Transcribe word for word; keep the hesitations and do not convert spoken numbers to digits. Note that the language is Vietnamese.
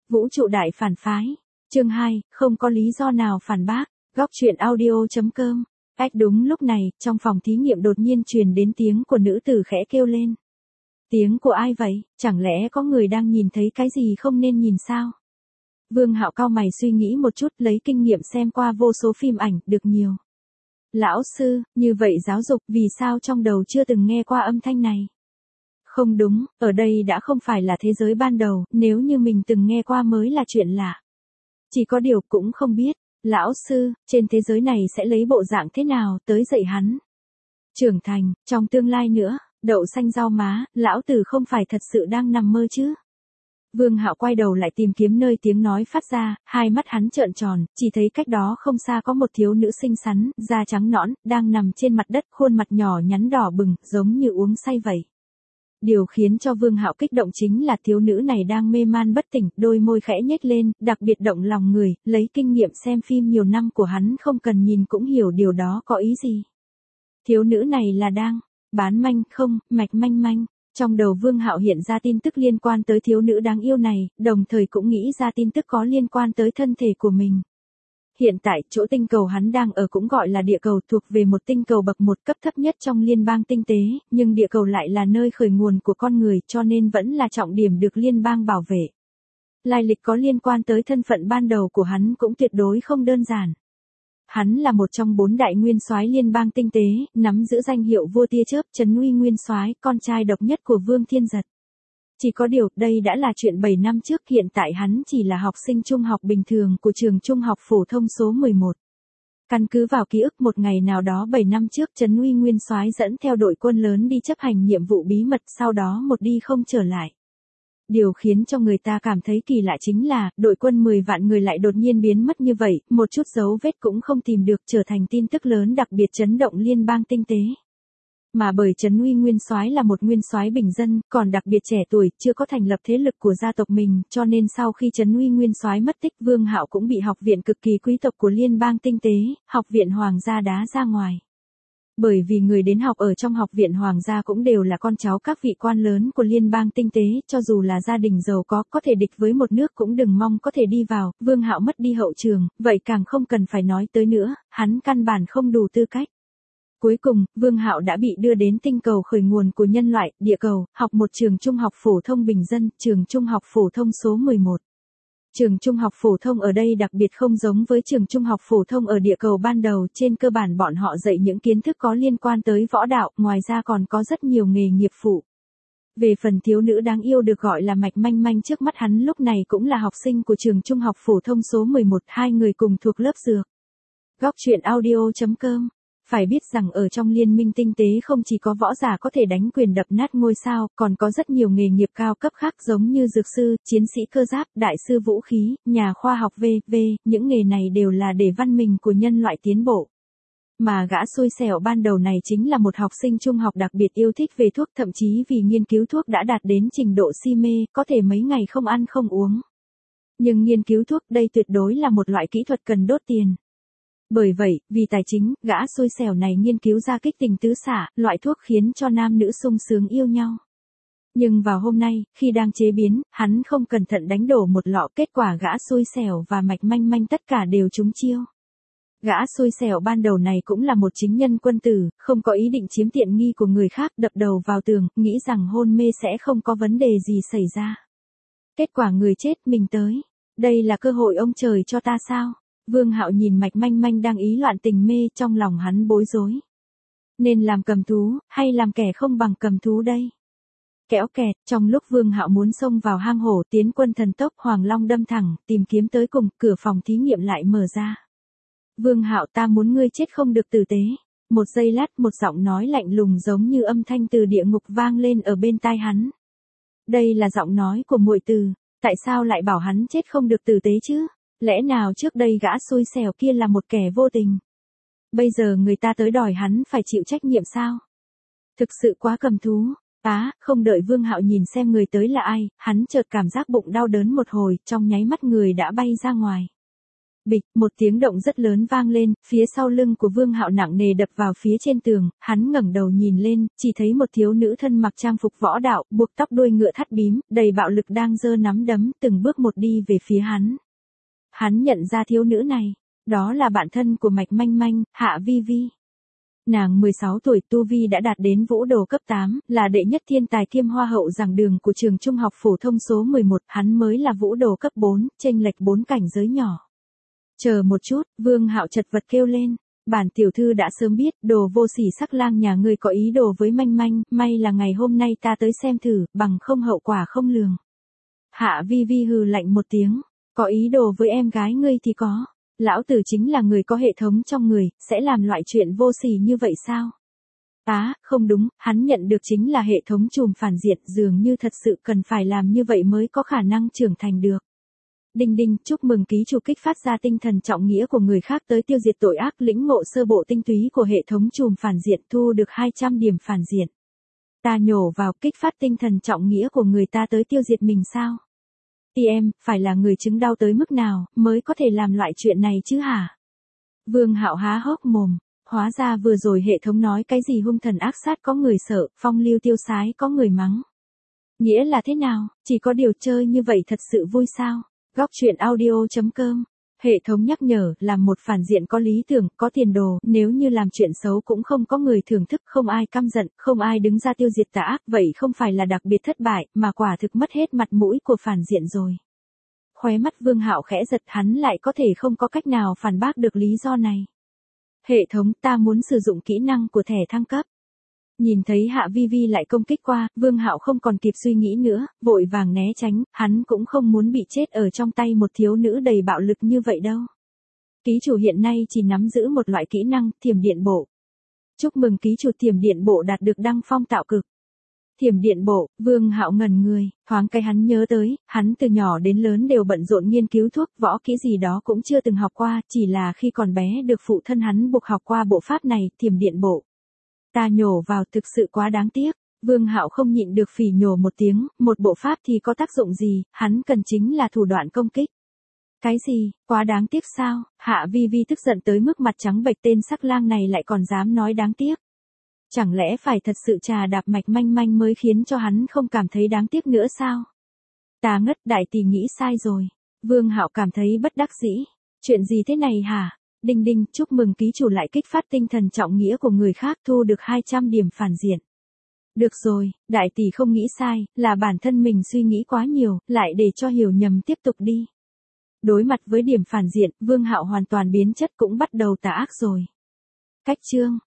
Vũ trụ đại phản phái. Chương hai, không có lý do nào phản bác. Góc truyện audio.com. Ách đúng lúc này, trong phòng thí nghiệm đột nhiên truyền đến tiếng của nữ tử khẽ kêu lên. Tiếng của ai vậy? Chẳng lẽ có người đang nhìn thấy cái gì không nên nhìn sao? Vương Hạo cau mày suy nghĩ một chút, lấy kinh nghiệm xem qua vô số phim ảnh, được nhiều. Lão sư, như vậy giáo dục, vì sao trong đầu chưa từng nghe qua âm thanh này? Không đúng, ở đây đã không phải là thế giới ban đầu, nếu như mình từng nghe qua mới là chuyện lạ. Chỉ có điều cũng không biết, lão sư, trên thế giới này sẽ lấy bộ dạng thế nào tới dạy hắn? Trưởng thành, trong tương lai nữa, đậu xanh rau má, lão tử không phải thật sự đang nằm mơ chứ? Vương Hạo quay đầu lại tìm kiếm nơi tiếng nói phát ra, hai mắt hắn trợn tròn, chỉ thấy cách đó không xa có một thiếu nữ xinh xắn, da trắng nõn, đang nằm trên mặt đất, khuôn mặt nhỏ nhắn đỏ bừng, giống như uống say vậy. Điều khiến cho Vương Hạo kích động chính là thiếu nữ này đang mê man bất tỉnh, đôi môi khẽ nhếch lên, đặc biệt động lòng người, lấy kinh nghiệm xem phim nhiều năm của hắn không cần nhìn cũng hiểu điều đó có ý gì. Thiếu nữ này là đang bán manh không, mạch manh manh. Trong đầu Vương Hạo hiện ra tin tức liên quan tới thiếu nữ đáng yêu này, đồng thời cũng nghĩ ra tin tức có liên quan tới thân thể của mình. Hiện tại, chỗ tinh cầu hắn đang ở cũng gọi là địa cầu, thuộc về một tinh cầu bậc một cấp thấp nhất trong liên bang tinh tế, nhưng địa cầu lại là nơi khởi nguồn của con người cho nên vẫn là trọng điểm được liên bang bảo vệ. Lai lịch có liên quan tới thân phận ban đầu của hắn cũng tuyệt đối không đơn giản. Hắn là một trong bốn đại nguyên soái liên bang tinh tế, nắm giữ danh hiệu vua tia chớp, Trấn Uy nguyên soái, con trai độc nhất của Vương Thiên Giật. Chỉ có điều, đây đã là chuyện bảy năm trước, hiện tại hắn chỉ là học sinh trung học bình thường của trường trung học phổ thông số mười một. Căn cứ vào ký ức một ngày nào đó bảy năm trước, Trấn Uy nguyên soái dẫn theo đội quân lớn đi chấp hành nhiệm vụ bí mật, sau đó một đi không trở lại. Điều khiến cho người ta cảm thấy kỳ lạ chính là, đội quân mười vạn người lại đột nhiên biến mất như vậy, một chút dấu vết cũng không tìm được, trở thành tin tức lớn đặc biệt chấn động liên bang tinh tế. Mà bởi Trấn Uy nguyên soái là một nguyên soái bình dân, còn đặc biệt trẻ tuổi, chưa có thành lập thế lực của gia tộc mình, cho nên sau khi Trấn Uy nguyên soái mất tích, Vương Hạo cũng bị học viện cực kỳ quý tộc của liên bang tinh tế, học viện hoàng gia đá ra ngoài. Bởi vì người đến học ở trong học viện hoàng gia cũng đều là con cháu các vị quan lớn của liên bang tinh tế, cho dù là gia đình giàu có, có thể địch với một nước cũng đừng mong có thể đi vào. Vương Hạo mất đi hậu trường, vậy càng không cần phải nói tới nữa, hắn căn bản không đủ tư cách. Cuối cùng, Vương Hạo đã bị đưa đến tinh cầu khởi nguồn của nhân loại, địa cầu, học một trường trung học phổ thông bình dân, trường trung học phổ thông số mười một. Trường trung học phổ thông ở đây đặc biệt không giống với trường trung học phổ thông ở địa cầu ban đầu, trên cơ bản bọn họ dạy những kiến thức có liên quan tới võ đạo, ngoài ra còn có rất nhiều nghề nghiệp phụ. Về phần thiếu nữ đáng yêu được gọi là Mạch Manh Manh trước mắt hắn lúc này cũng là học sinh của trường trung học phổ thông số mười một, hai người cùng thuộc lớp dược. Góc truyện audio.com. Phải biết rằng ở trong liên minh tinh tế không chỉ có võ giả có thể đánh quyền đập nát ngôi sao, còn có rất nhiều nghề nghiệp cao cấp khác giống như dược sư, chiến sĩ cơ giáp, đại sư vũ khí, nhà khoa học vân vân, những nghề này đều là để văn minh của nhân loại tiến bộ. Mà gã xui xẻo ban đầu này chính là một học sinh trung học đặc biệt yêu thích về thuốc, thậm chí vì nghiên cứu thuốc đã đạt đến trình độ si mê, có thể mấy ngày không ăn không uống. Nhưng nghiên cứu thuốc đây tuyệt đối là một loại kỹ thuật cần đốt tiền. Bởi vậy, vì tài chính, gã xui xẻo này nghiên cứu ra kích tình tứ xả, loại thuốc khiến cho nam nữ sung sướng yêu nhau. Nhưng vào hôm nay, khi đang chế biến, hắn không cẩn thận đánh đổ một lọ, kết quả gã xui xẻo và Mạch Manh Manh tất cả đều trúng chiêu. Gã xui xẻo ban đầu này cũng là một chính nhân quân tử, không có ý định chiếm tiện nghi của người khác, đập đầu vào tường, nghĩ rằng hôn mê sẽ không có vấn đề gì xảy ra. Kết quả người chết mình tới. Đây là cơ hội ông trời cho ta sao? Vương Hạo nhìn Mạch Manh Manh đang ý loạn tình mê, trong lòng hắn bối rối. Nên làm cầm thú, hay làm kẻ không bằng cầm thú đây? Kéo kẹt, trong lúc Vương Hạo muốn xông vào hang hổ, tiến quân thần tốc, Hoàng Long đâm thẳng, tìm kiếm tới cùng, cửa phòng thí nghiệm lại mở ra. Vương Hạo, ta muốn ngươi chết không được tử tế. Một giây lát, một giọng nói lạnh lùng giống như âm thanh từ địa ngục vang lên ở bên tai hắn. Đây là giọng nói của muội từ, tại sao lại bảo hắn chết không được tử tế chứ? Lẽ nào trước đây gã xui xẻo kia là một kẻ vô tình? Bây giờ người ta tới đòi hắn phải chịu trách nhiệm sao? Thực sự quá cầm thú. Á, không đợi Vương Hạo nhìn xem người tới là ai, hắn chợt cảm giác bụng đau đớn một hồi, trong nháy mắt người đã bay ra ngoài. Bịch, một tiếng động rất lớn vang lên, phía sau lưng của Vương Hạo nặng nề đập vào phía trên tường, hắn ngẩng đầu nhìn lên, chỉ thấy một thiếu nữ thân mặc trang phục võ đạo, buộc tóc đuôi ngựa thắt bím, đầy bạo lực đang giơ nắm đấm, từng bước một đi về phía hắn. Hắn nhận ra thiếu nữ này, đó là bạn thân của Mạch Manh Manh, Hạ Vi Vi. Nàng mười sáu tuổi, tu vi đã đạt đến vũ đồ cấp tám, là đệ nhất thiên tài kiêm hoa hậu giảng đường của trường trung học phổ thông số mười một, hắn mới là vũ đồ cấp bốn, chênh lệch bốn cảnh giới nhỏ. Chờ một chút, Vương Hạo chật vật kêu lên, bản tiểu thư đã sớm biết, đồ vô sỉ sắc lang nhà ngươi có ý đồ với Manh Manh, may là ngày hôm nay ta tới xem thử, bằng không hậu quả không lường. Hạ Vi Vi hừ lạnh một tiếng, có ý đồ với em gái ngươi thì có. Lão tử chính là người có hệ thống trong người, sẽ làm loại chuyện vô sỉ như vậy sao? Á, à, không đúng, hắn nhận được chính là hệ thống trùm phản diện, dường như thật sự cần phải làm như vậy mới có khả năng trưởng thành được. Đinh đinh, chúc mừng ký chủ kích phát ra tinh thần trọng nghĩa của người khác tới tiêu diệt tội ác, lĩnh ngộ sơ bộ tinh túy của hệ thống trùm phản diện, thu được hai trăm điểm phản diện. Ta nhổ vào, kích phát tinh thần trọng nghĩa của người ta tới tiêu diệt mình sao? Thì em, phải là người chứng đau tới mức nào, mới có thể làm loại chuyện này chứ hả? Vương Hạo há hốc mồm, hóa ra vừa rồi hệ thống nói cái gì hung thần ác sát có người sợ, phong lưu tiêu sái có người mắng. Nghĩa là thế nào, chỉ có điều chơi như vậy thật sự vui sao? Góc truyện audio chấm com. Hệ thống nhắc nhở, làm một phản diện có lý tưởng, có tiền đồ, nếu như làm chuyện xấu cũng không có người thưởng thức, không ai căm giận, không ai đứng ra tiêu diệt tà ác, vậy không phải là đặc biệt thất bại, mà quả thực mất hết mặt mũi của phản diện rồi. Khóe mắt Vương Hạo khẽ giật, hắn lại có thể không có cách nào phản bác được lý do này. Hệ thống, ta muốn sử dụng kỹ năng của thẻ thăng cấp. Nhìn thấy Hạ Vi Vi lại công kích qua, Vương Hạo không còn kịp suy nghĩ nữa, vội vàng né tránh, hắn cũng không muốn bị chết ở trong tay một thiếu nữ đầy bạo lực như vậy đâu. Ký chủ hiện nay chỉ nắm giữ một loại kỹ năng, thiểm điện bộ. Chúc mừng ký chủ thiểm điện bộ đạt được đăng phong tạo cực. Thiểm điện bộ, Vương Hạo ngẩn người, thoáng cái hắn nhớ tới, hắn từ nhỏ đến lớn đều bận rộn nghiên cứu thuốc, võ kỹ gì đó cũng chưa từng học qua, chỉ là khi còn bé được phụ thân hắn buộc học qua bộ pháp này, thiểm điện bộ. Ta nhổ vào, thực sự quá đáng tiếc. Vương Hạo không nhịn được phỉ nhổ một tiếng, một bộ pháp thì có tác dụng gì, hắn cần chính là thủ đoạn công kích. Cái gì, quá đáng tiếc sao? Hạ Vi Vi tức giận tới mức mặt trắng bệch, tên sắc lang này lại còn dám nói đáng tiếc. Chẳng lẽ phải thật sự trà đạp Mạch Manh Manh mới khiến cho hắn không cảm thấy đáng tiếc nữa sao? Ta ngất, đại tỷ nghĩ sai rồi. Vương Hạo cảm thấy bất đắc dĩ. Chuyện gì thế này hả? Đinh đinh, chúc mừng ký chủ lại kích phát tinh thần trọng nghĩa của người khác, thu được hai trăm điểm phản diện. Được rồi, đại tỷ không nghĩ sai, là bản thân mình suy nghĩ quá nhiều, lại để cho hiểu nhầm, tiếp tục đi. Đối mặt với điểm phản diện, Vương Hạo hoàn toàn biến chất, cũng bắt đầu tà ác rồi. Cách chương